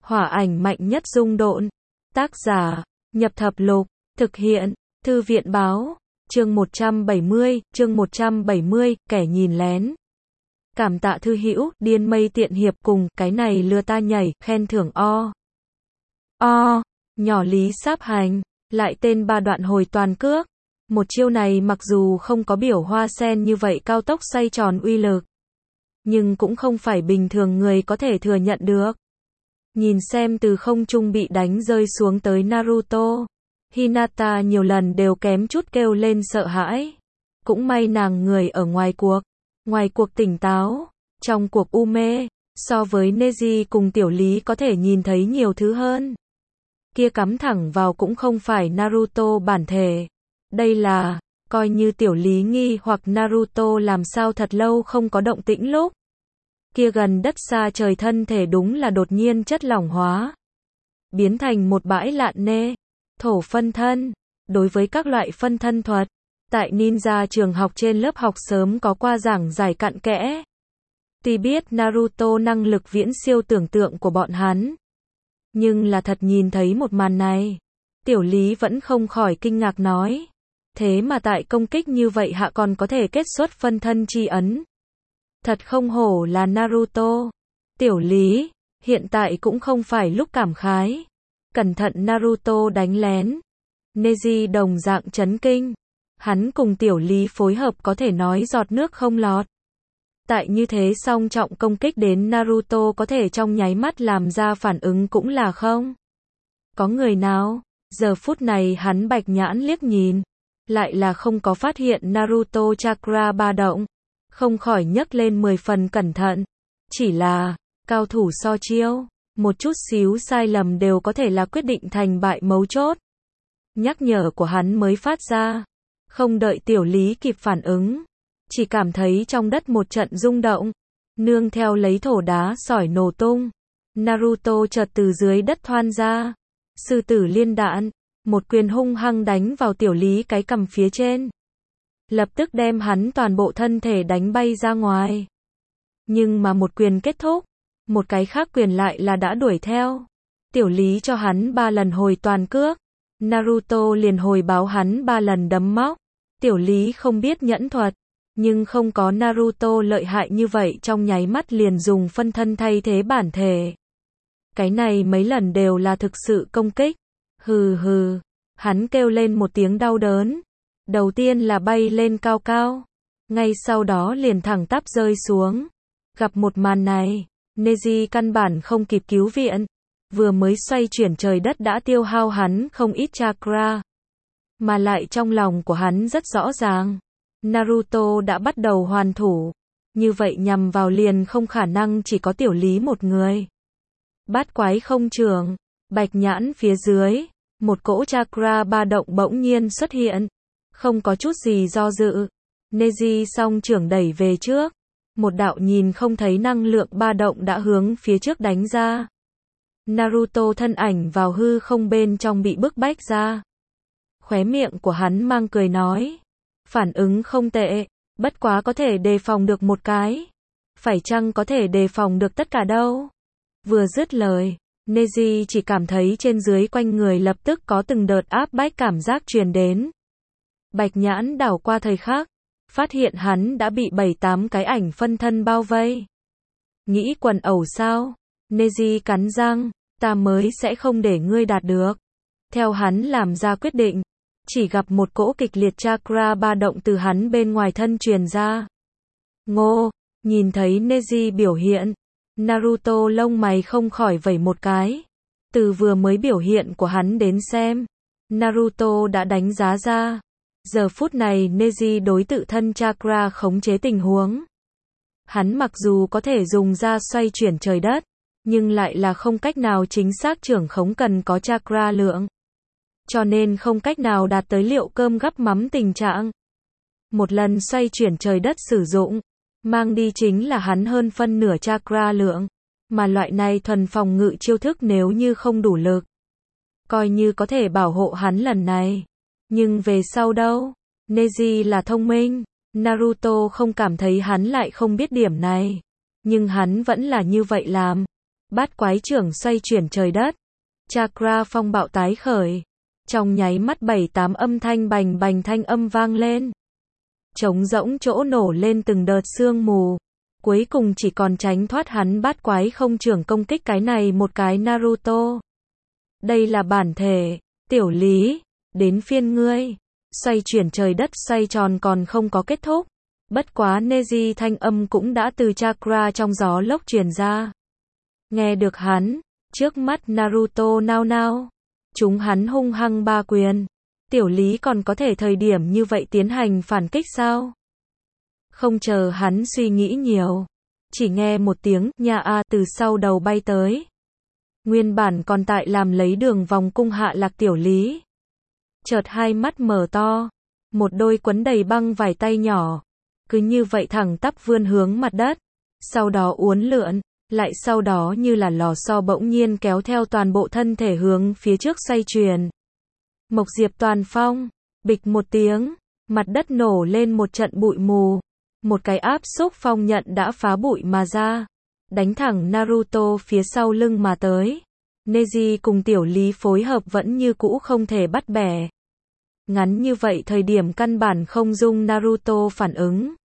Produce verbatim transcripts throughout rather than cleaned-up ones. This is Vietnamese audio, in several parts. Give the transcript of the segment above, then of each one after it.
Hỏa ảnh mạnh nhất dung độn. Tác giả, Nhập Thập Lục, thực hiện, Thư viện báo, chương một trăm bảy mươi, chương một trăm bảy mươi, kẻ nhìn lén. Cảm tạ thư hữu, điên mây tiện hiệp cùng, cái này lừa ta nhảy, khen thưởng o. O, nhỏ lý sáp hành, lại tên ba đoạn hồi toàn cước. Một chiêu này mặc dù không có biểu hoa sen như vậy cao tốc xoay tròn uy lực, nhưng cũng không phải bình thường người có thể thừa nhận được. Nhìn xem từ không trung bị đánh rơi xuống tới Naruto, Hinata nhiều lần đều kém chút kêu lên sợ hãi. Cũng may nàng người ở ngoài cuộc, ngoài cuộc tỉnh táo, trong cuộc u mê, so với Neji cùng Tiểu Lý có thể nhìn thấy nhiều thứ hơn. Kia cắm thẳng vào cũng không phải Naruto bản thể. Đây là, coi như Tiểu Lý nghi hoặc Naruto làm sao thật lâu không có động tĩnh lúc. Kia gần đất xa trời thân thể đúng là đột nhiên chất lỏng hóa, biến thành một bãi lạn nê, thổ phân thân. Đối với các loại phân thân thuật, tại ninja trường học trên lớp học sớm có qua giảng giải cặn kẽ. Tuy biết Naruto năng lực viễn siêu tưởng tượng của bọn hắn, nhưng là thật nhìn thấy một màn này, Tiểu Lý vẫn không khỏi kinh ngạc nói. Thế mà tại công kích như vậy hạ còn có thể kết xuất phân thân chi ấn. Thật không hổ là Naruto. Tiểu Lý, hiện tại cũng không phải lúc cảm khái. Cẩn thận Naruto đánh lén. Neji đồng dạng chấn kinh. Hắn cùng Tiểu Lý phối hợp có thể nói giọt nước không lọt. Tại như thế song trọng công kích đến Naruto có thể trong nháy mắt làm ra phản ứng cũng là không có người nào. Giờ phút này hắn bạch nhãn liếc nhìn, lại là không có phát hiện Naruto chakra ba động, không khỏi nhấc lên mười phần cẩn thận. Chỉ là, cao thủ so chiêu, một chút xíu sai lầm đều có thể là quyết định thành bại mấu chốt. Nhắc nhở của hắn mới phát ra, không đợi Tiểu Lý kịp phản ứng, chỉ cảm thấy trong đất một trận rung động, nương theo lấy thổ đá sỏi nổ tung. Naruto chợt từ dưới đất thoăn ra, sư tử liên đạn, một quyền hung hăng đánh vào Tiểu Lý cái cằm phía trên, lập tức đem hắn toàn bộ thân thể đánh bay ra ngoài. Nhưng mà một quyền kết thúc, một cái khác quyền lại là đã đuổi theo. Tiểu Lý cho hắn ba lần hồi toàn cước, Naruto liền hồi báo hắn ba lần đấm móc. Tiểu Lý không biết nhẫn thuật, nhưng không có Naruto lợi hại như vậy trong nháy mắt liền dùng phân thân thay thế bản thể. Cái này mấy lần đều là thực sự công kích. Hừ hừ, hắn kêu lên một tiếng đau đớn. Đầu tiên là bay lên cao cao, ngay sau đó liền thẳng tắp rơi xuống. Gặp một màn này, Neji căn bản không kịp cứu viện, vừa mới xoay chuyển trời đất đã tiêu hao hắn không ít chakra. Mà lại trong lòng của hắn rất rõ ràng, Naruto đã bắt đầu hoàn thủ, như vậy nhằm vào liền không khả năng chỉ có Tiểu Lý một người. Bát quái không trường, bạch nhãn phía dưới, một cỗ chakra ba động bỗng nhiên xuất hiện, không có chút gì do dự. Neji song trưởng đẩy về trước, một đạo nhìn không thấy năng lượng ba động đã hướng phía trước đánh ra. Naruto thân ảnh vào hư không bên trong bị bức bách ra. Khóe miệng của hắn mang cười nói, phản ứng không tệ, bất quá có thể đề phòng được một cái. Phải chăng có thể đề phòng được tất cả đâu? Vừa dứt lời, Neji chỉ cảm thấy trên dưới quanh người lập tức có từng đợt áp bách cảm giác truyền đến. Bạch nhãn đảo qua thời khắc, phát hiện hắn đã bị bảy tám cái ảnh phân thân bao vây. Nghĩ quần ẩu sao? Neji cắn răng, ta mới sẽ không để ngươi đạt được. Theo hắn làm ra quyết định, chỉ gặp một cỗ kịch liệt chakra ba động từ hắn bên ngoài thân truyền ra. Ngô, nhìn thấy Neji biểu hiện, Naruto lông mày không khỏi vẩy một cái. Từ vừa mới biểu hiện của hắn đến xem, Naruto đã đánh giá ra. Giờ phút này Neji đối tự thân chakra khống chế tình huống. Hắn mặc dù có thể dùng ra xoay chuyển trời đất, nhưng lại là không cách nào chính xác trưởng khống cần có chakra lượng. Cho nên không cách nào đạt tới liệu cơm gắp mắm tình trạng. Một lần xoay chuyển trời đất sử dụng, mang đi chính là hắn hơn phân nửa chakra lượng. Mà loại này thuần phòng ngự chiêu thức nếu như không đủ lực, coi như có thể bảo hộ hắn lần này. Nhưng về sau đâu? Neji là thông minh, Naruto không cảm thấy hắn lại không biết điểm này. Nhưng hắn vẫn là như vậy làm. Bát quái trưởng xoay chuyển trời đất. Chakra phong bạo tái khởi. Trong nháy mắt bảy tám âm thanh bành bành thanh âm vang lên. Trống rỗng chỗ nổ lên từng đợt sương mù. Cuối cùng chỉ còn tránh thoát hắn bát quái không trưởng công kích cái này một cái Naruto. Đây là bản thể. Tiểu Lý, đến phiên ngươi. Xoay chuyển trời đất xoay tròn còn không có kết thúc. Bất quá Neji thanh âm cũng đã từ chakra trong gió lốc truyền ra. Nghe được hắn, trước mắt Naruto nao nao. Chúng hắn hung hăng ba quyền. Tiểu Lý còn có thể thời điểm như vậy tiến hành phản kích sao? Không chờ hắn suy nghĩ nhiều. Chỉ nghe một tiếng nha a từ sau đầu bay tới. Nguyên bản còn tại làm lấy đường vòng cung hạ lạc Tiểu Lý. Chợt hai mắt mở to. Một đôi quấn đầy băng vải tay nhỏ. Cứ như vậy thẳng tắp vươn hướng mặt đất. Sau đó uốn lượn. Lại sau đó như là lò xo bỗng nhiên kéo theo toàn bộ thân thể hướng phía trước xoay chuyển. Mộc Diệp toàn phong. Bịch một tiếng. Mặt đất nổ lên một trận bụi mù. Một cái áp xúc phong nhận đã phá bụi mà ra. Đánh thẳng Naruto phía sau lưng mà tới. Neji cùng Tiểu Lý phối hợp vẫn như cũ không thể bắt bẻ. Ngắn như vậy thời điểm căn bản không dung Naruto phản ứng.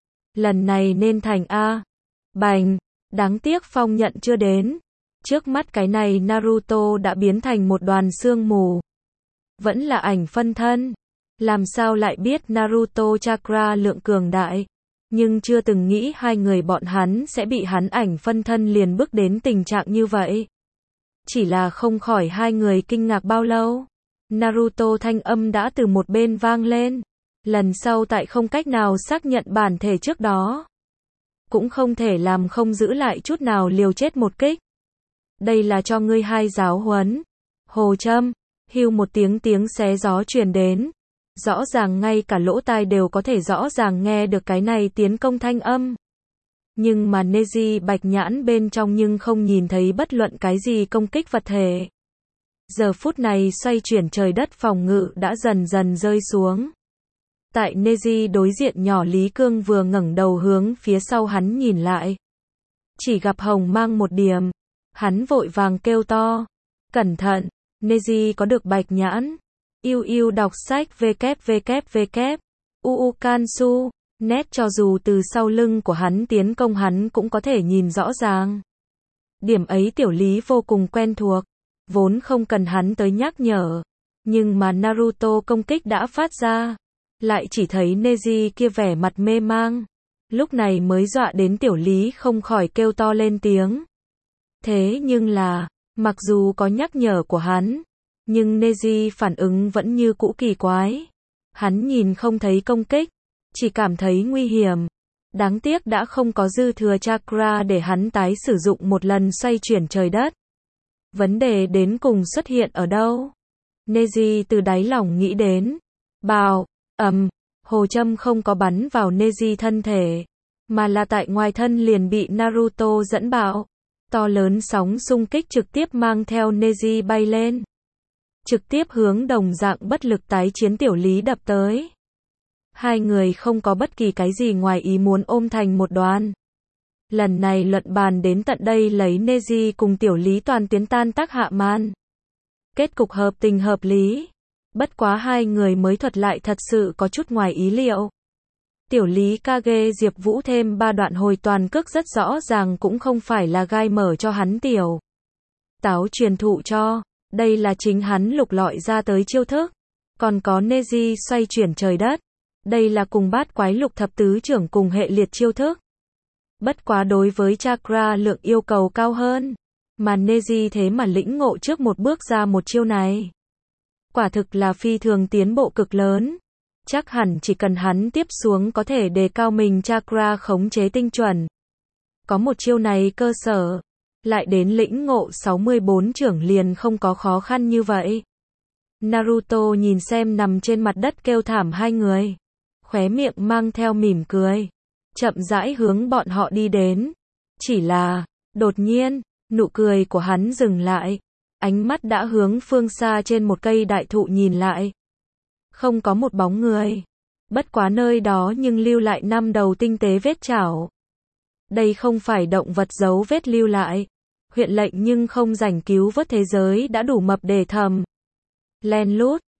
Lần này nên thành A. Bành. Đáng tiếc phong nhận chưa đến. Trước mắt cái này Naruto đã biến thành một đoàn sương mù. Vẫn là ảnh phân thân. Làm sao lại biết Naruto chakra lượng cường đại. Nhưng chưa từng nghĩ hai người bọn hắn sẽ bị hắn ảnh phân thân liền bước đến tình trạng như vậy. Chỉ là không khỏi hai người kinh ngạc bao lâu. Naruto thanh âm đã từ một bên vang lên. Lần sau tại không cách nào xác nhận bản thể trước đó. Cũng không thể làm không giữ lại chút nào liều chết một kích. Đây là cho ngươi hai giáo huấn. Hồ Trâm, hưu một tiếng tiếng xé gió truyền đến. Rõ ràng ngay cả lỗ tai đều có thể rõ ràng nghe được cái này tiến công thanh âm. Nhưng mà Neji bạch nhãn bên trong nhưng không nhìn thấy bất luận cái gì công kích vật thể. Giờ phút này xoay chuyển trời đất phòng ngự đã dần dần rơi xuống. Tại Neji đối diện nhỏ Lý Cương vừa ngẩng đầu hướng phía sau hắn nhìn lại. Chỉ gặp hồng mang một điểm. Hắn vội vàng kêu to. Cẩn thận, Neji có được bạch nhãn. Yêu yêu đọc sách www. Uu Kansu. Nét cho dù từ sau lưng của hắn tiến công hắn cũng có thể nhìn rõ ràng. Điểm ấy Tiểu Lý vô cùng quen thuộc. Vốn không cần hắn tới nhắc nhở. Nhưng mà Naruto công kích đã phát ra. Lại chỉ thấy Neji kia vẻ mặt mê mang. Lúc này mới dọa đến Tiểu Lý không khỏi kêu to lên tiếng. Thế nhưng là, mặc dù có nhắc nhở của hắn, nhưng Neji phản ứng vẫn như cũ kỳ quái. Hắn nhìn không thấy công kích, chỉ cảm thấy nguy hiểm. Đáng tiếc đã không có dư thừa chakra để hắn tái sử dụng một lần xoay chuyển trời đất. Vấn đề đến cùng xuất hiện ở đâu? Neji từ đáy lòng nghĩ đến. Bào, ầm, Hồ Trâm không có bắn vào Neji thân thể, mà là tại ngoài thân liền bị Naruto dẫn bạo. To lớn sóng xung kích trực tiếp mang theo Neji bay lên. Trực tiếp hướng đồng dạng bất lực tái chiến Tiểu Lý đập tới. Hai người không có bất kỳ cái gì ngoài ý muốn ôm thành một đoàn. Lần này luận bàn đến tận đây lấy Neji cùng Tiểu Lý toàn tiến tan tác hạ màn. Kết cục hợp tình hợp lý. Bất quá hai người mới thuật lại thật sự có chút ngoài ý liệu. Tiểu Lý Kage Diệp Vũ thêm ba đoạn hồi toàn cước rất rõ ràng cũng không phải là gai mở cho hắn Tiểu Táo truyền thụ cho. Đây là chính hắn lục lọi ra tới chiêu thức. Còn có Neji xoay chuyển trời đất. Đây là cùng bát quái lục thập tứ trưởng cùng hệ liệt chiêu thức. Bất quá đối với chakra lượng yêu cầu cao hơn. Mà Neji thế mà lĩnh ngộ trước một bước ra một chiêu này. Quả thực là phi thường tiến bộ cực lớn. Chắc hẳn chỉ cần hắn tiếp xuống có thể đề cao mình chakra khống chế tinh chuẩn. Có một chiêu này cơ sở. Lại đến lĩnh ngộ sáu mươi bốn trưởng liền không có khó khăn như vậy. Naruto nhìn xem nằm trên mặt đất kêu thảm hai người. Khóe miệng mang theo mỉm cười. Chậm rãi hướng bọn họ đi đến. Chỉ là, đột nhiên, nụ cười của hắn dừng lại. Ánh mắt đã hướng phương xa trên một cây đại thụ nhìn lại. Không có một bóng người. Bất quá nơi đó nhưng lưu lại năm đầu tinh tế vết chảo. Đây không phải động vật dấu vết lưu lại. huyện lệnh nhưng không rảnh cứu vớt thế giới đã đủ mập để thầm. Len lút,